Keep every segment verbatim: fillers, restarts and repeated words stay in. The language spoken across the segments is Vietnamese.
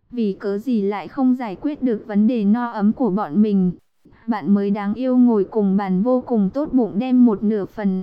Vì cớ gì lại không giải quyết được vấn đề no ấm của bọn mình? Bạn mới đáng yêu ngồi cùng bàn vô cùng tốt bụng đem một nửa phần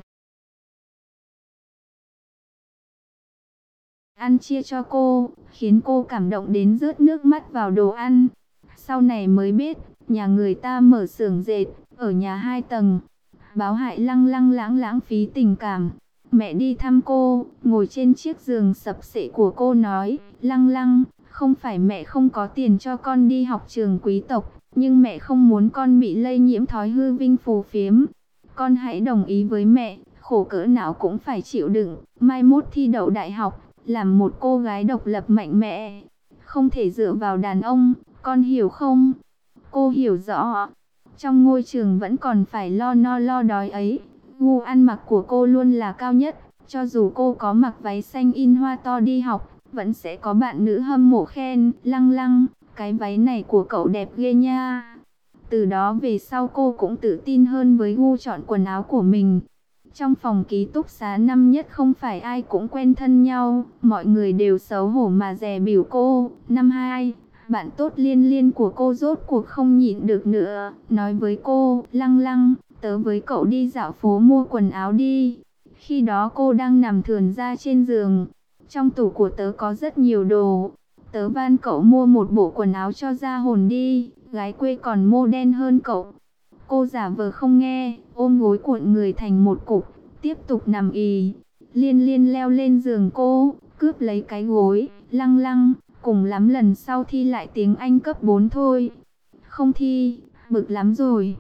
ăn chia cho cô, khiến cô cảm động đến rớt nước mắt vào đồ ăn. Sau này mới biết, nhà người ta mở xưởng dệt, ở nhà hai tầng. Báo hại lăng lăng lãng lãng phí tình cảm. Mẹ đi thăm cô, ngồi trên chiếc giường sập xệ của cô nói, Lăng Lăng, không phải mẹ không có tiền cho con đi học trường quý tộc, nhưng mẹ không muốn con bị lây nhiễm thói hư vinh phù phiếm. Con hãy đồng ý với mẹ, khổ cỡ nào cũng phải chịu đựng, mai mốt thi đậu đại học, làm một cô gái độc lập mạnh mẽ, không thể dựa vào đàn ông, con hiểu không? Cô hiểu rõ, trong ngôi trường vẫn còn phải lo no lo đói ấy, gu ăn mặc của cô luôn là cao nhất, cho dù cô có mặc váy xanh in hoa to đi học, vẫn sẽ có bạn nữ hâm mộ khen, Lăng Lăng, cái váy này của cậu đẹp ghê nha. Từ đó về sau cô cũng tự tin hơn với gu chọn quần áo của mình. Trong phòng ký túc xá năm nhất không phải ai cũng quen thân nhau, mọi người đều xấu hổ mà dè bỉu cô. Năm hai, bạn tốt Liên Liên của cô rốt cuộc không nhịn được nữa, nói với cô, Lăng Lăng, tớ với cậu đi dạo phố mua quần áo đi. Khi đó cô đang nằm thườn ra trên giường, trong tủ của tớ có rất nhiều đồ, tớ van cậu mua một bộ quần áo cho ra hồn đi, gái quê còn mô đen hơn cậu. Cô giả vờ không nghe, ôm gối cuộn người thành một cục, tiếp tục nằm ì. Liên Liên leo lên giường cô, cướp lấy cái gối, Lăng Lăng, cùng lắm lần sau thi lại tiếng Anh cấp bốn thôi. Không thi, bực lắm rồi.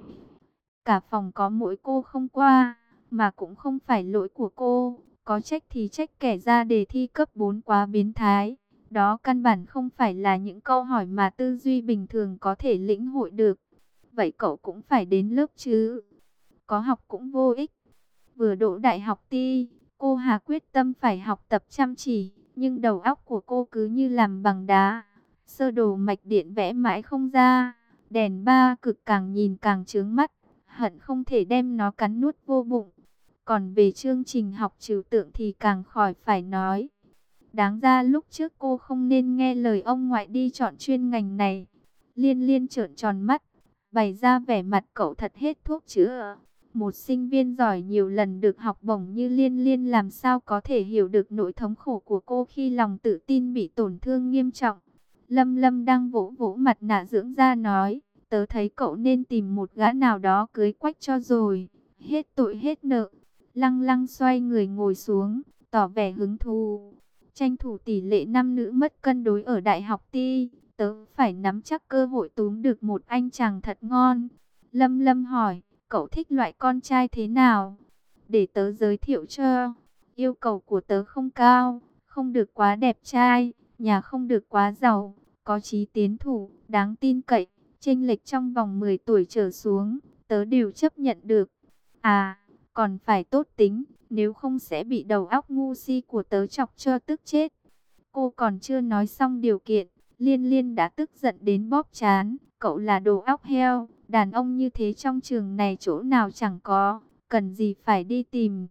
Cả phòng có mỗi cô không qua, mà cũng không phải lỗi của cô, có trách thì trách kẻ ra đề thi cấp bốn quá biến thái. Đó căn bản không phải là những câu hỏi mà tư duy bình thường có thể lĩnh hội được. Vậy cậu cũng phải đến lớp chứ. Có học cũng vô ích. Vừa đỗ đại học ti, cô Hà quyết tâm phải học tập chăm chỉ, nhưng đầu óc của cô cứ như làm bằng đá. Sơ đồ mạch điện vẽ mãi không ra, đèn ba cực càng nhìn càng chướng mắt, hận không thể đem nó cắn nuốt vô bụng. Còn về chương trình học trừu tượng thì càng khỏi phải nói. Đáng ra lúc trước cô không nên nghe lời ông ngoại đi chọn chuyên ngành này. Liên Liên trợn tròn mắt, bày ra vẻ mặt cậu thật hết thuốc chữa. Một sinh viên giỏi nhiều lần được học bổng như Liên Liên làm sao có thể hiểu được nỗi thống khổ của cô khi lòng tự tin bị tổn thương nghiêm trọng. Lâm Lâm đang vỗ vỗ mặt nạ dưỡng da nói, tớ thấy cậu nên tìm một gã nào đó cưới quách cho rồi, hết tội hết nợ. Lăng Lăng xoay người ngồi xuống, tỏ vẻ hứng thú. Tranh thủ tỷ lệ nam nữ mất cân đối ở đại học ti, tớ phải nắm chắc cơ hội túm được một anh chàng thật ngon. Lâm Lâm hỏi, cậu thích loại con trai thế nào? Để tớ giới thiệu cho. Yêu cầu của tớ không cao, không được quá đẹp trai, nhà không được quá giàu, có chí tiến thủ, đáng tin cậy, chênh lệch trong vòng mười tuổi trở xuống, tớ đều chấp nhận được. À, còn phải tốt tính, nếu không sẽ bị đầu óc ngu si của tớ chọc cho tức chết. Cô còn chưa nói xong điều kiện, Liên Liên đã tức giận đến bóp trán. Cậu là đồ óc heo, đàn ông như thế trong trường này chỗ nào chẳng có, cần gì phải đi tìm.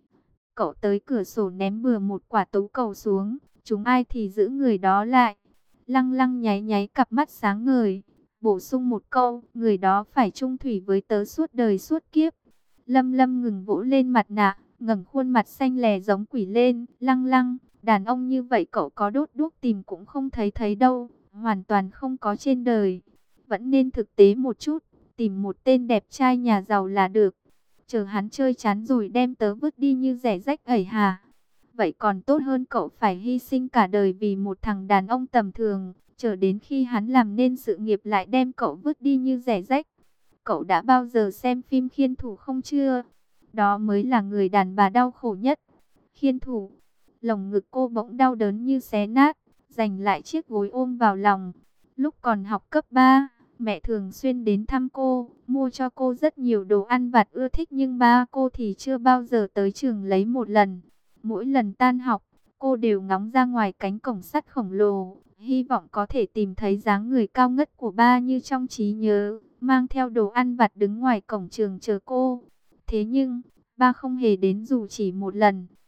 Cậu tới cửa sổ ném bừa một quả tấu cầu xuống, chúng ai thì giữ người đó lại. Lăng Lăng nháy nháy cặp mắt sáng ngời, bổ sung một câu, người đó phải chung thủy với tớ suốt đời suốt kiếp. Lâm Lâm ngừng vỗ lên mặt nạ, ngẩng khuôn mặt xanh lè giống quỷ lên, Lăng Lăng, đàn ông như vậy cậu có đốt đuốc tìm cũng không thấy thấy đâu, hoàn toàn không có trên đời. Vẫn nên thực tế một chút, tìm một tên đẹp trai nhà giàu là được. Chờ hắn chơi chán rồi đem tớ vứt đi như rẻ rách ẩy hà. Vậy còn tốt hơn cậu phải hy sinh cả đời vì một thằng đàn ông tầm thường, chờ đến khi hắn làm nên sự nghiệp lại đem cậu vứt đi như rẻ rách. Cậu đã bao giờ xem phim Khiên Thủ không chưa? Đó mới là người đàn bà đau khổ nhất. Khiên Thủ, lồng ngực cô bỗng đau đớn như xé nát, giành lại chiếc gối ôm vào lòng. Lúc còn học cấp ba, mẹ thường xuyên đến thăm cô, mua cho cô rất nhiều đồ ăn vặt ưa thích, nhưng ba cô thì chưa bao giờ tới trường lấy một lần. Mỗi lần tan học, cô đều ngóng ra ngoài cánh cổng sắt khổng lồ, hy vọng có thể tìm thấy dáng người cao ngất của ba như trong trí nhớ, mang theo đồ ăn vặt đứng ngoài cổng trường chờ cô. Thế nhưng, ba không hề đến dù chỉ một lần.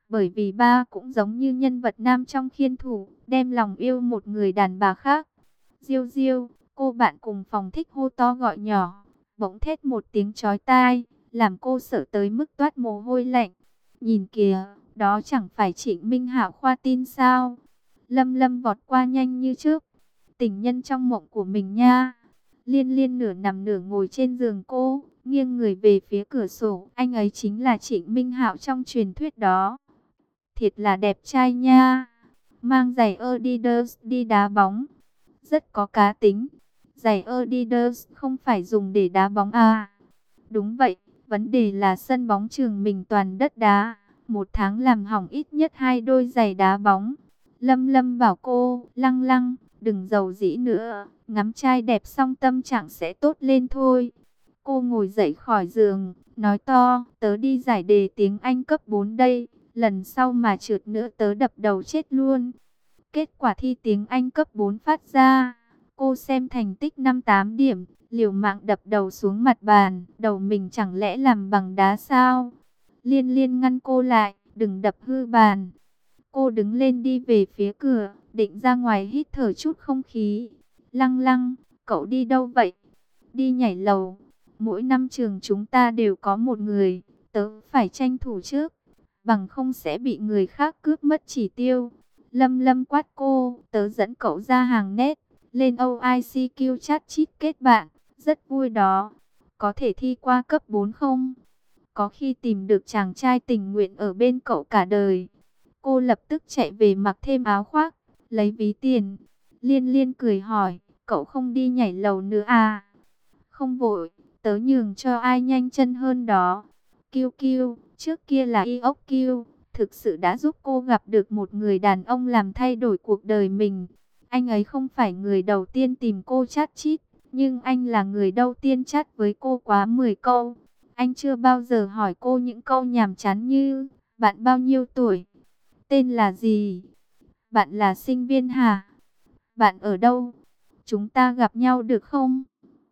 Bởi vì ba cũng giống như nhân vật nam trong Khiên Thủ, đem lòng yêu một người đàn bà khác. Diêu Diêu, cô bạn cùng phòng thích hô to gọi nhỏ, bỗng thét một tiếng chói tai, làm cô sợ tới mức toát mồ hôi lạnh. Nhìn kìa, đó chẳng phải Trịnh Minh Hạo khoa tin sao? Lâm Lâm vọt qua nhanh như trước. Tình nhân trong mộng của mình nha. Liên Liên nửa nằm nửa ngồi trên giường cô, nghiêng người về phía cửa sổ. Anh ấy chính là Trịnh Minh Hạo trong truyền thuyết đó. Thiệt là đẹp trai nha. Mang giày Adidas đi đá bóng, rất có cá tính. Giày Adidas không phải dùng để đá bóng à? Đúng vậy, vấn đề là sân bóng trường mình toàn đất đá. Một tháng làm hỏng ít nhất hai đôi giày đá bóng. Lâm Lâm bảo cô, Lăng Lăng, đừng giàu dĩ nữa. Ngắm trai đẹp xong tâm trạng sẽ tốt lên thôi. Cô ngồi dậy khỏi giường, nói to, tớ đi giải đề tiếng Anh cấp bốn đây. Lần sau mà trượt nữa tớ đập đầu chết luôn. Kết quả thi tiếng Anh cấp bốn phát ra. Cô xem thành tích năm tám điểm, liều mạng đập đầu xuống mặt bàn. Đầu mình chẳng lẽ làm bằng đá sao? Liên Liên ngăn cô lại, đừng đập hư bàn. Cô đứng lên đi về phía cửa, định ra ngoài hít thở chút không khí. Lăng Lăng, cậu đi đâu vậy? Đi nhảy lầu. Mỗi năm trường chúng ta đều có một người, tớ phải tranh thủ trước, bằng không sẽ bị người khác cướp mất chỉ tiêu. Lâm Lâm quát cô, tớ dẫn cậu ra hàng nét, lên o i xê quy chat chít kết bạn, rất vui đó. Có thể thi qua cấp bốn không? Có khi tìm được chàng trai tình nguyện ở bên cậu cả đời. Cô lập tức chạy về mặc thêm áo khoác, lấy ví tiền. Liên Liên cười hỏi, cậu không đi nhảy lầu nữa à? Không vội, tớ nhường cho ai nhanh chân hơn đó. Kiêu Kiêu, trước kia là Iok Kiêu, thực sự đã giúp cô gặp được một người đàn ông làm thay đổi cuộc đời mình. Anh ấy không phải người đầu tiên tìm cô chat chít, nhưng anh là người đầu tiên chat với cô quá mười câu. Anh chưa bao giờ hỏi cô những câu nhàm chán như, bạn bao nhiêu tuổi? Tên là gì? Bạn là sinh viên hả? Bạn ở đâu? Chúng ta gặp nhau được không?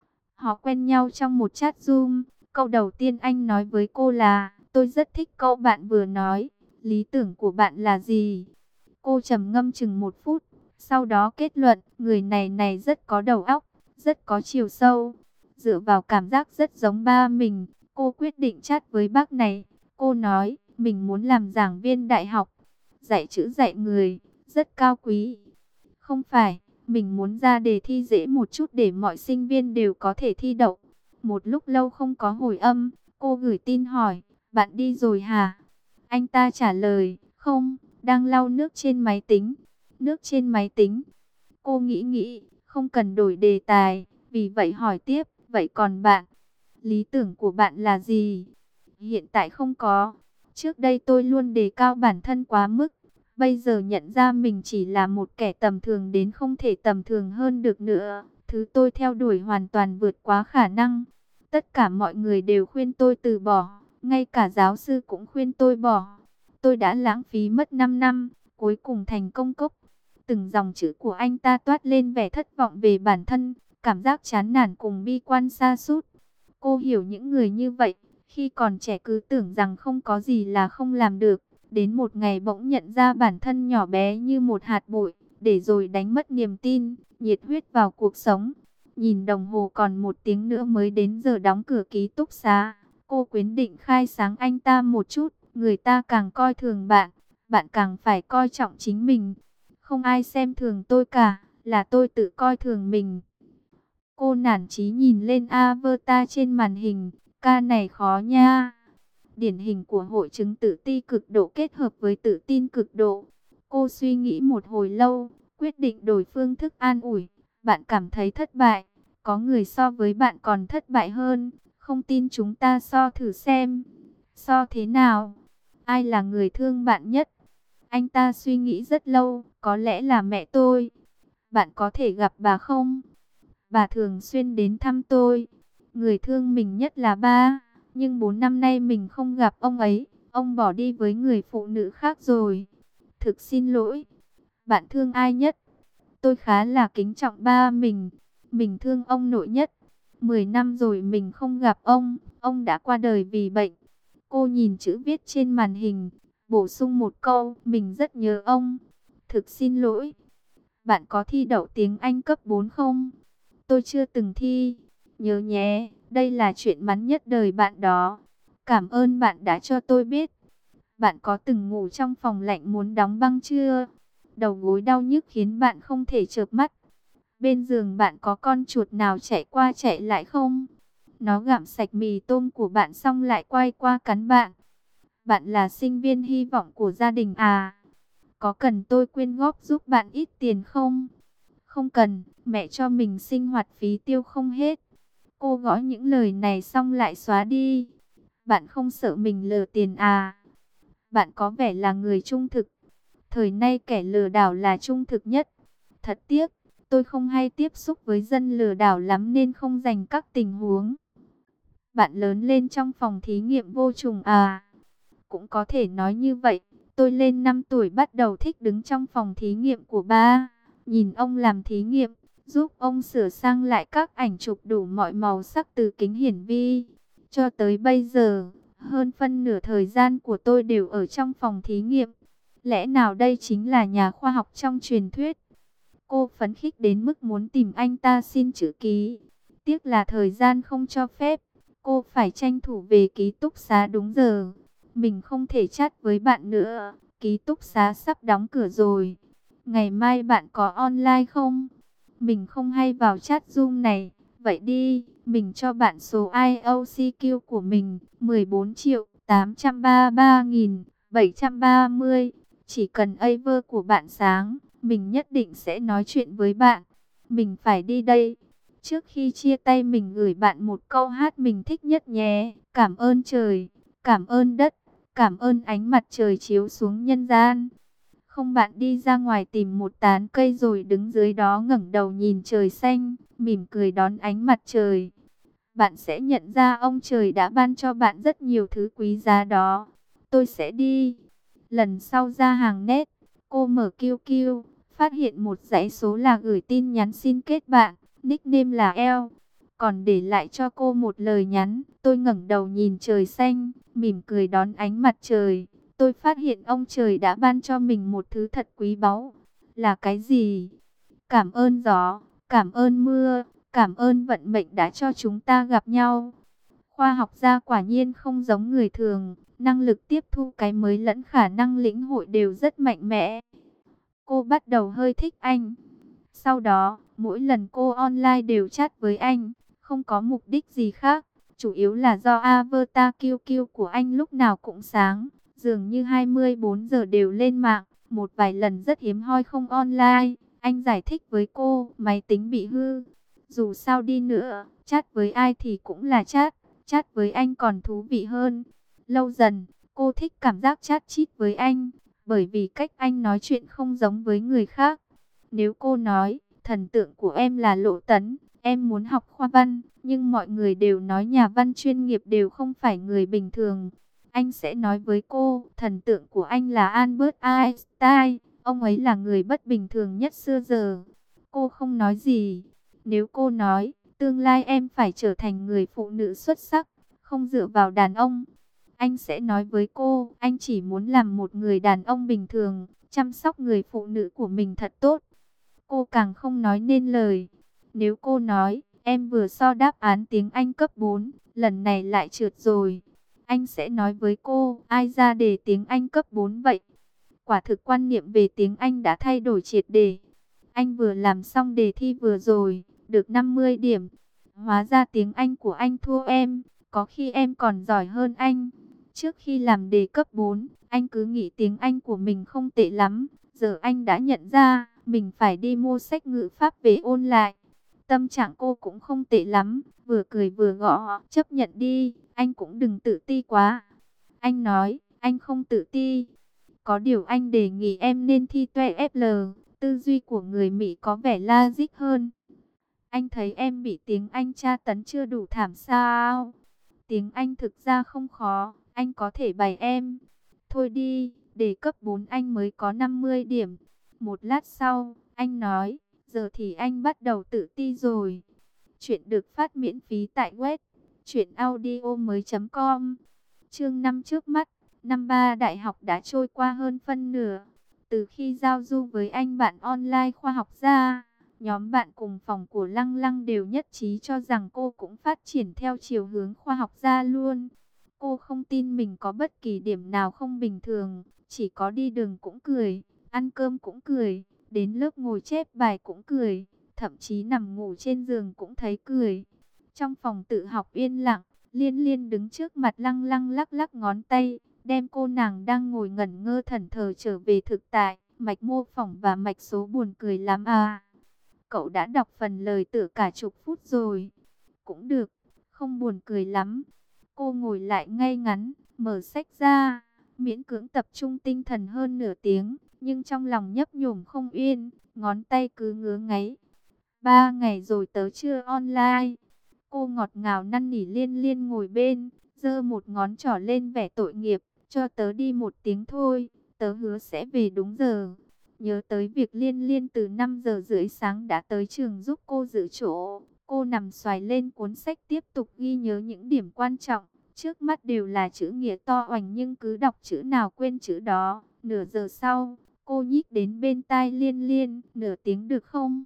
Họ quen nhau trong một chat Zoom. Câu đầu tiên anh nói với cô là, tôi rất thích câu bạn vừa nói. Lý tưởng của bạn là gì? Cô trầm ngâm chừng một phút, sau đó kết luận, người này này rất có đầu óc, rất có chiều sâu. Dựa vào cảm giác rất giống ba mình, cô quyết định chat với bác này. Cô nói, mình muốn làm giảng viên đại học, dạy chữ dạy người, rất cao quý. Không phải, mình muốn ra đề thi dễ một chút để mọi sinh viên đều có thể thi đậu. Một lúc lâu không có hồi âm, cô gửi tin hỏi, bạn đi rồi hả? Anh ta trả lời, không, đang lau nước trên máy tính. Nước trên máy tính. Cô nghĩ nghĩ, không cần đổi đề tài, vì vậy hỏi tiếp, vậy còn bạn? Lý tưởng của bạn là gì? Hiện tại không có. Trước đây tôi luôn đề cao bản thân quá mức. Bây giờ nhận ra mình chỉ là một kẻ tầm thường đến không thể tầm thường hơn được nữa. Thứ tôi theo đuổi hoàn toàn vượt quá khả năng. Tất cả mọi người đều khuyên tôi từ bỏ. Ngay cả giáo sư cũng khuyên tôi bỏ. Tôi đã lãng phí mất năm năm, cuối cùng thành công cốc. Từng dòng chữ của anh ta toát lên vẻ thất vọng về bản thân, cảm giác chán nản cùng bi quan sa sút. Cô hiểu những người như vậy, khi còn trẻ cứ tưởng rằng không có gì là không làm được. Đến một ngày bỗng nhận ra bản thân nhỏ bé như một hạt bụi, để rồi đánh mất niềm tin, nhiệt huyết vào cuộc sống. Nhìn đồng hồ còn một tiếng nữa mới đến giờ đóng cửa ký túc xá. Cô quyết định khai sáng anh ta một chút, người ta càng coi thường bạn, bạn càng phải coi trọng chính mình. Không ai xem thường tôi cả, là tôi tự coi thường mình. Cô nản chí nhìn lên avatar trên màn hình, ca này khó nha. Điển hình của hội chứng tự ti cực độ kết hợp với tự tin cực độ. Cô suy nghĩ một hồi lâu, quyết định đổi phương thức an ủi. Bạn cảm thấy thất bại, có người so với bạn còn thất bại hơn. Không tin chúng ta so thử xem. So thế nào? Ai là người thương bạn nhất? Anh ta suy nghĩ rất lâu, có lẽ là mẹ tôi. Bạn có thể gặp bà không? Bà thường xuyên đến thăm tôi. Người thương mình nhất là ba. Nhưng bốn năm nay mình không gặp ông ấy. Ông bỏ đi với người phụ nữ khác rồi. Thực xin lỗi. Bạn thương ai nhất? Tôi khá là kính trọng ba mình. Mình thương ông nội nhất. Mười năm rồi mình không gặp ông. Ông đã qua đời vì bệnh. Cô nhìn chữ viết trên màn hình. Bổ sung một câu, mình rất nhớ ông. Thực xin lỗi. Bạn có thi đậu tiếng Anh cấp bốn không? Tôi chưa từng thi. Nhớ nhé, đây là chuyện mắn nhất đời bạn đó. Cảm ơn bạn đã cho tôi biết. Bạn có từng ngủ trong phòng lạnh muốn đóng băng chưa? Đầu gối đau nhức khiến bạn không thể chợp mắt. Bên giường bạn có con chuột nào chạy qua chạy lại không? Nó gặm sạch mì tôm của bạn xong lại quay qua cắn bạn. Bạn là sinh viên hy vọng của gia đình à? Có cần tôi quyên góp giúp bạn ít tiền không? Không cần, mẹ cho mình sinh hoạt phí tiêu không hết. Cô gõ những lời này xong lại xóa đi. Bạn không sợ mình lừa tiền à? Bạn có vẻ là người trung thực. Thời nay kẻ lừa đảo là trung thực nhất. Thật tiếc, tôi không hay tiếp xúc với dân lừa đảo lắm nên không dành các tình huống. Bạn lớn lên trong phòng thí nghiệm vô trùng à? Cũng có thể nói như vậy. Tôi lên năm tuổi bắt đầu thích đứng trong phòng thí nghiệm của ba. Nhìn ông làm thí nghiệm, giúp ông sửa sang lại các ảnh chụp đủ mọi màu sắc từ kính hiển vi. Cho tới bây giờ, hơn phân nửa thời gian của tôi đều ở trong phòng thí nghiệm. Lẽ nào đây chính là nhà khoa học trong truyền thuyết? Cô phấn khích đến mức muốn tìm anh ta xin chữ ký. Tiếc là thời gian không cho phép. Cô phải tranh thủ về ký túc xá đúng giờ. Mình không thể chat với bạn nữa. Ký túc xá sắp đóng cửa rồi. Ngày mai bạn có online không? Mình không hay vào chat Zoom này. Vậy đi, mình cho bạn số i o xê Q của mình. mười bốn triệu tám trăm ba mươi ba nghìn bảy trăm ba mươi. Chỉ cần Aver của bạn sáng, mình nhất định sẽ nói chuyện với bạn. Mình phải đi đây. Trước khi chia tay mình gửi bạn một câu hát mình thích nhất nhé. Cảm ơn trời, cảm ơn đất, cảm ơn ánh mặt trời chiếu xuống nhân gian. Không, bạn đi ra ngoài tìm một tán cây rồi đứng dưới đó ngẩng đầu nhìn trời xanh, mỉm cười đón ánh mặt trời. Bạn sẽ nhận ra ông trời đã ban cho bạn rất nhiều thứ quý giá đó. Tôi sẽ đi. Lần sau ra hàng nét, cô mở Q Q, phát hiện một dãy số là gửi tin nhắn xin kết bạn, nickname là L. Còn để lại cho cô một lời nhắn, tôi ngẩng đầu nhìn trời xanh, mỉm cười đón ánh mặt trời. Tôi phát hiện ông trời đã ban cho mình một thứ thật quý báu. Là cái gì? Cảm ơn gió, cảm ơn mưa, cảm ơn vận mệnh đã cho chúng ta gặp nhau. Khoa học gia quả nhiên không giống người thường, năng lực tiếp thu cái mới lẫn khả năng lĩnh hội đều rất mạnh mẽ. Cô bắt đầu hơi thích anh. Sau đó, mỗi lần cô online đều chat với anh, không có mục đích gì khác. Chủ yếu là do avatar Q Q của anh lúc nào cũng sáng, dường như hai mươi bốn giờ đều lên mạng. Một vài lần rất hiếm hoi không online, anh giải thích với cô, máy tính bị hư. Dù sao đi nữa, chat với ai thì cũng là chat, chat với anh còn thú vị hơn. Lâu dần, cô thích cảm giác chat chít với anh, bởi vì cách anh nói chuyện không giống với người khác. Nếu cô nói, thần tượng của em là Lộ Tấn, em muốn học khoa văn, nhưng mọi người đều nói nhà văn chuyên nghiệp đều không phải người bình thường. Anh sẽ nói với cô, thần tượng của anh là Albert Einstein, ông ấy là người bất bình thường nhất xưa giờ. Cô không nói gì. Nếu cô nói, tương lai em phải trở thành người phụ nữ xuất sắc, không dựa vào đàn ông, anh sẽ nói với cô, anh chỉ muốn làm một người đàn ông bình thường, chăm sóc người phụ nữ của mình thật tốt. Cô càng không nói nên lời. Nếu cô nói, em vừa so đáp án tiếng Anh cấp bốn, lần này lại trượt rồi, anh sẽ nói với cô, ai ra đề tiếng Anh cấp bốn vậy? Quả thực quan niệm về tiếng Anh đã thay đổi triệt để. Anh vừa làm xong đề thi vừa rồi, được năm mươi điểm. Hóa ra tiếng Anh của anh thua em, có khi em còn giỏi hơn anh. Trước khi làm đề cấp bốn, anh cứ nghĩ tiếng Anh của mình không tệ lắm. Giờ anh đã nhận ra, mình phải đi mua sách ngữ pháp về ôn lại. Tâm trạng cô cũng không tệ lắm, vừa cười vừa gõ, chấp nhận đi, anh cũng đừng tự ti quá. Anh nói, anh không tự ti. Có điều anh đề nghị em nên thi TOEIC ép lờ, tư duy của người Mỹ có vẻ logic hơn. Anh thấy em bị tiếng Anh tra tấn chưa đủ thảm sao? Tiếng Anh thực ra không khó, anh có thể bày em. Thôi đi, đề cấp bốn anh mới có năm mươi điểm. Một lát sau, anh nói, giờ thì anh bắt đầu tự ti rồi. Chuyện được phát miễn phí tại web truyện audio mới chấm com. Chương năm trước mắt, Năm ba đại học đã trôi qua hơn phân nửa. Từ khi giao du với anh bạn online khoa học ra, nhóm bạn cùng phòng của Lăng Lăng đều nhất trí cho rằng cô cũng phát triển theo chiều hướng khoa học gia luôn. Cô không tin mình có bất kỳ điểm nào không bình thường, chỉ có đi đường cũng cười, ăn cơm cũng cười, đến lớp ngồi chép bài cũng cười, thậm chí nằm ngủ trên giường cũng thấy cười. Trong phòng tự học yên lặng, Liên Liên đứng trước mặt Lăng Lăng lắc lắc ngón tay, đem cô nàng đang ngồi ngẩn ngơ thẫn thờ trở về thực tại. Mạch mô phỏng và mạch số buồn cười lắm à. Cậu đã đọc phần lời tựa cả chục phút rồi. Cũng được, không buồn cười lắm. Cô ngồi lại ngay ngắn, mở sách ra, miễn cưỡng tập trung tinh thần hơn nửa tiếng, nhưng trong lòng nhấp nhổm không yên, ngón tay cứ ngứa ngáy. Ba ngày rồi tớ chưa online. Cô ngọt ngào năn nỉ Liên Liên ngồi bên, giơ một ngón trỏ lên vẻ tội nghiệp, cho tớ đi một tiếng thôi, tớ hứa sẽ về đúng giờ. Nhớ tới việc Liên Liên từ năm giờ rưỡi sáng đã tới trường giúp cô giữ chỗ, cô nằm xoài lên cuốn sách tiếp tục ghi nhớ những điểm quan trọng. Trước mắt đều là chữ nghĩa to oành nhưng cứ đọc chữ nào quên chữ đó. Nửa giờ sau, cô nhích đến bên tai Liên Liên, nửa tiếng được không?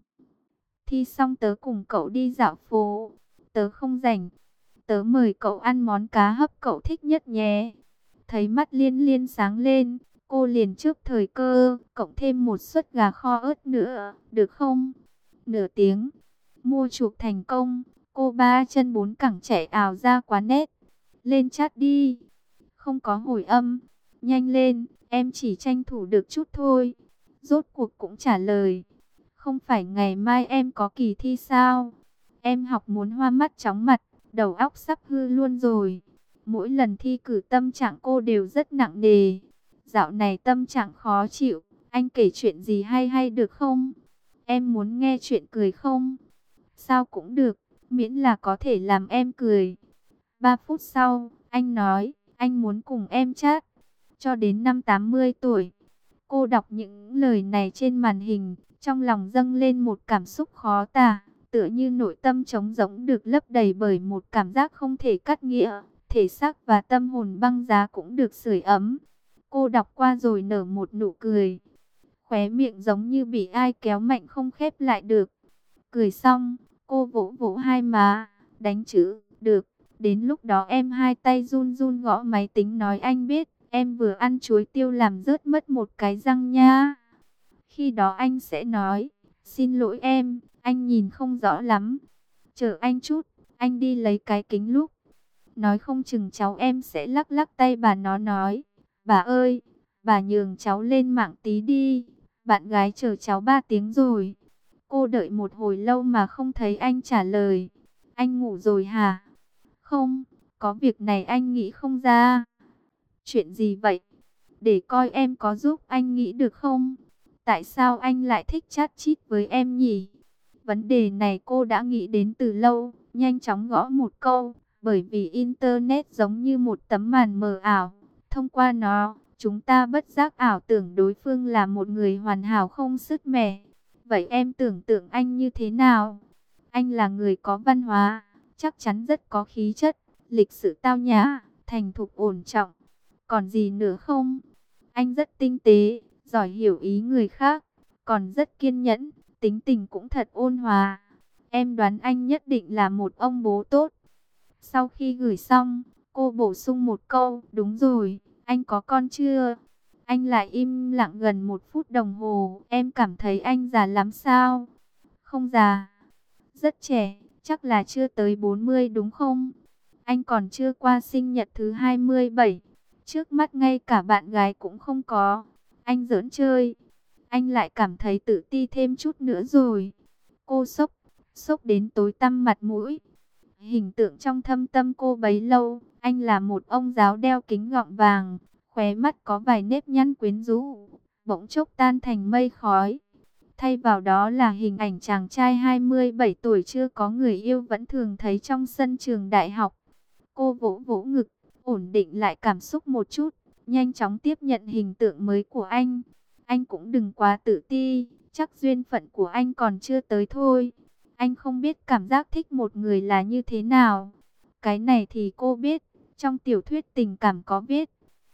Thi xong tớ cùng cậu đi dạo phố. Tớ không rảnh. Tớ mời cậu ăn món cá hấp cậu thích nhất nhé. Thấy mắt Liên Liên sáng lên, cô liền trước thời cơ, cộng thêm một suất gà kho ớt nữa, được không? Nửa tiếng, mua chuộc thành công, cô ba chân bốn cẳng chạy ào ra quán nét. Lên chat đi. Không có hồi âm. Nhanh lên, em chỉ tranh thủ được chút thôi. Rốt cuộc cũng trả lời. Không phải ngày mai em có kỳ thi sao? Em học muốn hoa mắt chóng mặt, đầu óc sắp hư luôn rồi. Mỗi lần thi cử tâm trạng cô đều rất nặng nề. Dạo này tâm trạng khó chịu, anh kể chuyện gì hay hay được không? Em muốn nghe chuyện cười không? Sao cũng được, miễn là có thể làm em cười. Ba phút sau, anh nói, anh muốn cùng em chat. Cho đến năm tám mươi tuổi. Cô đọc những lời này trên màn hình, trong lòng dâng lên một cảm xúc khó tả, tựa như nội tâm trống rỗng được lấp đầy bởi một cảm giác không thể cắt nghĩa, thể xác và tâm hồn băng giá cũng được sưởi ấm. Cô đọc qua rồi nở một nụ cười, khóe miệng giống như bị ai kéo mạnh không khép lại được. Cười xong, cô vỗ vỗ hai má, đánh chữ, được. Đến lúc đó em hai tay run run gõ máy tính nói anh biết, em vừa ăn chuối tiêu làm rớt mất một cái răng nha. Khi đó anh sẽ nói, xin lỗi em, anh nhìn không rõ lắm. Chờ anh chút, anh đi lấy cái kính lúp. Nói không chừng cháu em sẽ lắc lắc tay bà nó nói, bà ơi, bà nhường cháu lên mạng tí đi, bạn gái chờ cháu ba tiếng rồi. Cô đợi một hồi lâu mà không thấy anh trả lời. Anh ngủ rồi hả? Không, có việc này anh nghĩ không ra. Chuyện gì vậy? Để coi em có giúp anh nghĩ được không? Tại sao anh lại thích chat chít với em nhỉ? Vấn đề này cô đã nghĩ đến từ lâu, nhanh chóng gõ một câu. Bởi vì Internet giống như một tấm màn mờ ảo. Thông qua nó, chúng ta bất giác ảo tưởng đối phương là một người hoàn hảo không sứt mẻ. Vậy em tưởng tượng anh như thế nào? Anh là người có văn hóa, chắc chắn rất có khí chất, lịch sự tao nhã, thành thục ổn trọng. Còn gì nữa không? Anh rất tinh tế, giỏi hiểu ý người khác, còn rất kiên nhẫn, tính tình cũng thật ôn hòa. Em đoán anh nhất định là một ông bố tốt. Sau khi gửi xong, cô bổ sung một câu, đúng rồi, anh có con chưa? Anh lại im lặng gần một phút đồng hồ, em cảm thấy anh già lắm sao? Không già, rất trẻ, chắc là chưa tới bốn mươi đúng không? Anh còn chưa qua sinh nhật thứ hai mươi bảy, trước mắt ngay cả bạn gái cũng không có. Anh giỡn chơi, anh lại cảm thấy tự ti thêm chút nữa rồi. Cô sốc, sốc đến tối tăm mặt mũi. Hình tượng trong thâm tâm cô bấy lâu, anh là một ông giáo đeo kính gọng vàng, khóe mắt có vài nếp nhăn quyến rũ, bỗng chốc tan thành mây khói. Thay vào đó là hình ảnh chàng trai hai mươi bảy tuổi chưa có người yêu vẫn thường thấy trong sân trường đại học. Cô vỗ vỗ ngực, ổn định lại cảm xúc một chút, nhanh chóng tiếp nhận hình tượng mới của anh. Anh cũng đừng quá tự ti, chắc duyên phận của anh còn chưa tới thôi. Anh không biết cảm giác thích một người là như thế nào. Cái này thì cô biết, trong tiểu thuyết tình cảm có viết.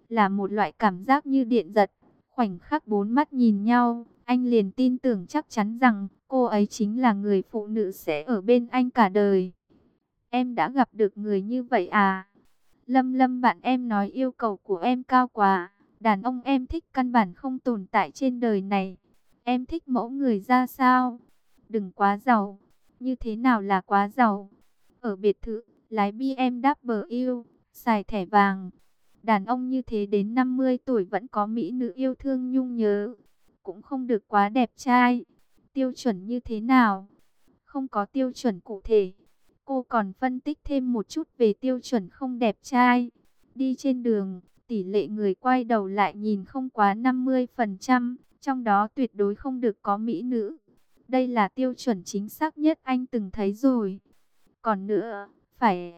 là một loại cảm giác như điện giật. Khoảnh khắc bốn mắt nhìn nhau, anh liền tin tưởng chắc chắn rằng cô ấy chính là người phụ nữ sẽ ở bên anh cả đời. Em đã gặp được người như vậy à? Lâm Lâm bạn em nói yêu cầu của em cao quá. Đàn ông em thích căn bản không tồn tại trên đời này. Em thích mẫu người ra sao? Đừng quá giàu. Như thế nào là quá giàu? Ở biệt thự, lái bê em vê, xài thẻ vàng. Đàn ông như thế đến năm mươi tuổi vẫn có mỹ nữ yêu thương nhung nhớ. Cũng không được quá đẹp trai. Tiêu chuẩn như thế nào? Không có tiêu chuẩn cụ thể. Cô còn phân tích thêm một chút về tiêu chuẩn không đẹp trai. Đi trên đường, tỷ lệ người quay đầu lại nhìn không quá năm mươi phần trăm, trong đó tuyệt đối không được có mỹ nữ. Đây là tiêu chuẩn chính xác nhất anh từng thấy rồi. Còn nữa, phải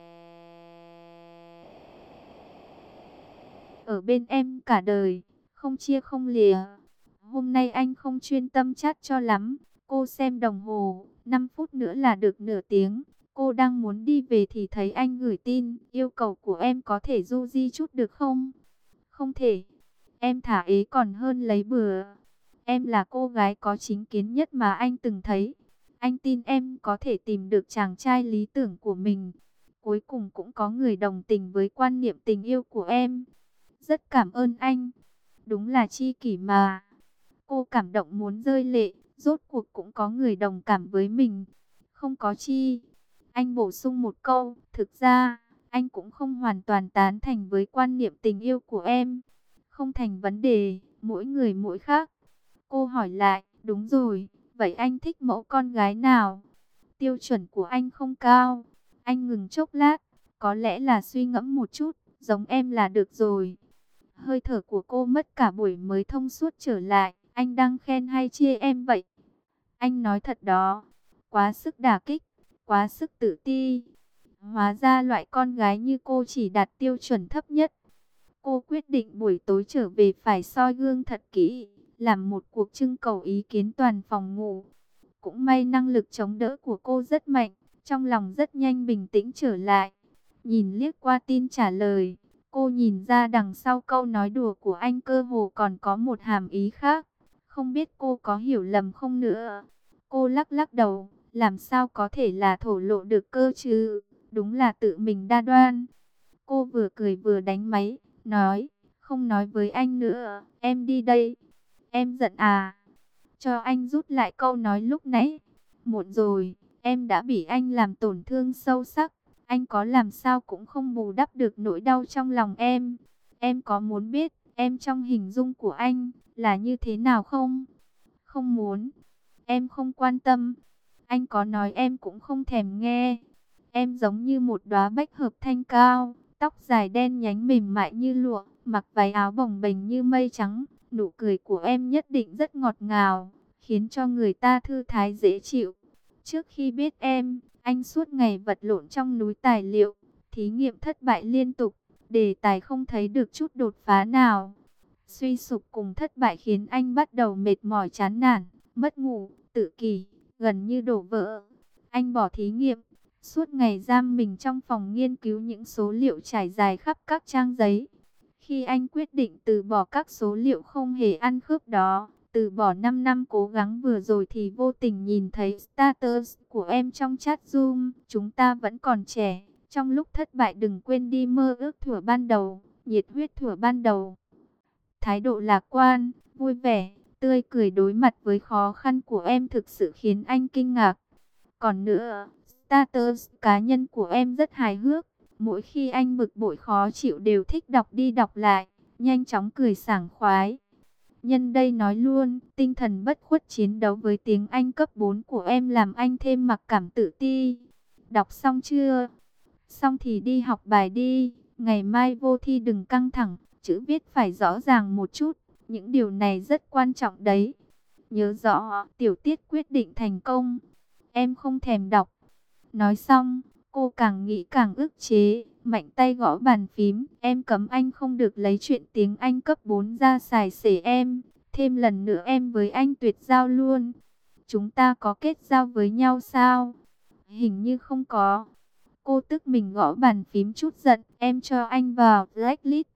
ở bên em cả đời, không chia không lìa. Hôm nay anh không chuyên tâm chat cho lắm. Cô xem đồng hồ, năm phút nữa là được nửa tiếng. Cô đang muốn đi về thì thấy anh gửi tin, yêu cầu của em có thể du di chút được không? Không thể, em thả ế còn hơn lấy bừa. Em là cô gái có chính kiến nhất mà anh từng thấy. Anh tin em có thể tìm được chàng trai lý tưởng của mình. Cuối cùng cũng có người đồng tình với quan niệm tình yêu của em. Rất cảm ơn anh. Đúng là tri kỷ mà. Cô cảm động muốn rơi lệ. Rốt cuộc cũng có người đồng cảm với mình. Không có chi. Anh bổ sung một câu. Thực ra, anh cũng không hoàn toàn tán thành với quan niệm tình yêu của em. Không thành vấn đề. Mỗi người mỗi khác. Cô hỏi lại. Đúng rồi. Vậy anh thích mẫu con gái nào? Tiêu chuẩn của anh không cao. Anh ngừng chốc lát. Có lẽ là suy ngẫm một chút. Giống em là được rồi. Hơi thở của cô mất cả buổi mới thông suốt trở lại. Anh đang khen hay chê em vậy? Anh nói thật đó. Quá sức đả kích. Quá sức tự ti. Hóa ra loại con gái như cô chỉ đạt tiêu chuẩn thấp nhất. Cô quyết định buổi tối trở về phải soi gương thật kỹ. Làm một cuộc trưng cầu ý kiến toàn phòng ngủ. Cũng may năng lực chống đỡ của cô rất mạnh. Trong lòng rất nhanh bình tĩnh trở lại. Nhìn liếc qua tin trả lời. Cô nhìn ra đằng sau câu nói đùa của anh cơ hồ còn có một hàm ý khác. Không biết cô có hiểu lầm không nữa. Cô lắc lắc đầu. Làm sao có thể là thổ lộ được cơ chứ? Đúng là tự mình đa đoan. Cô vừa cười vừa đánh máy. Nói. Không nói với anh nữa. Em đi đây. Em giận à? Cho anh rút lại câu nói lúc nãy. Muộn rồi. Em đã bị anh làm tổn thương sâu sắc. Anh có làm sao cũng không bù đắp được nỗi đau trong lòng em. Em có muốn biết em trong hình dung của anh là như thế nào không? Không muốn. Em không quan tâm. Anh có nói em cũng không thèm nghe. Em giống như một đóa bách hợp thanh cao. Tóc dài đen nhánh mềm mại như lụa. Mặc váy áo bồng bềnh như mây trắng. Nụ cười của em nhất định rất ngọt ngào. Khiến cho người ta thư thái dễ chịu. Trước khi biết em, anh suốt ngày vật lộn trong núi tài liệu, thí nghiệm thất bại liên tục, đề tài không thấy được chút đột phá nào. Suy sụp cùng thất bại khiến anh bắt đầu mệt mỏi chán nản, mất ngủ, tự kỷ, gần như đổ vỡ. Anh bỏ thí nghiệm, suốt ngày giam mình trong phòng nghiên cứu những số liệu trải dài khắp các trang giấy. Khi anh quyết định từ bỏ các số liệu không hề ăn khớp đó, từ bỏ năm năm cố gắng vừa rồi thì vô tình nhìn thấy status của em trong chat Zoom. Chúng ta vẫn còn trẻ. Trong lúc thất bại đừng quên đi mơ ước thuở ban đầu, nhiệt huyết thuở ban đầu. Thái độ lạc quan, vui vẻ, tươi cười đối mặt với khó khăn của em thực sự khiến anh kinh ngạc. Còn nữa, status cá nhân của em rất hài hước. Mỗi khi anh bực bội khó chịu đều thích đọc đi đọc lại, nhanh chóng cười sảng khoái. Nhân đây nói luôn, tinh thần bất khuất chiến đấu với tiếng Anh cấp bốn của em làm anh thêm mặc cảm tự ti. Đọc xong chưa? Xong thì đi học bài đi, ngày mai vô thi đừng căng thẳng, chữ viết phải rõ ràng một chút, những điều này rất quan trọng đấy. Nhớ rõ, tiểu tiết quyết định thành công, em không thèm đọc. Nói xong, cô càng nghĩ càng ức chế, mạnh tay gõ bàn phím. Em cấm anh không được lấy chuyện tiếng Anh cấp bốn ra xài xể em. Thêm lần nữa em với anh tuyệt giao luôn. Chúng ta có kết giao với nhau sao? Hình như không có. Cô tức mình gõ bàn phím chút giận. Em cho anh vào blacklist.